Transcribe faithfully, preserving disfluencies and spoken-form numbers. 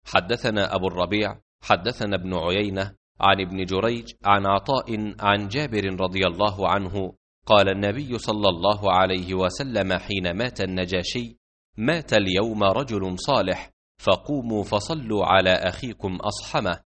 حدثنا أبو الربيع حدثنا ابن عيينة عن ابن جريج عن عطاء عن جابر رضي الله عنه قال النبي صلى الله عليه وسلم حين مات النجاشي: مات اليوم رجل صالح، فقوموا فصلوا على أخيكم أصحمه.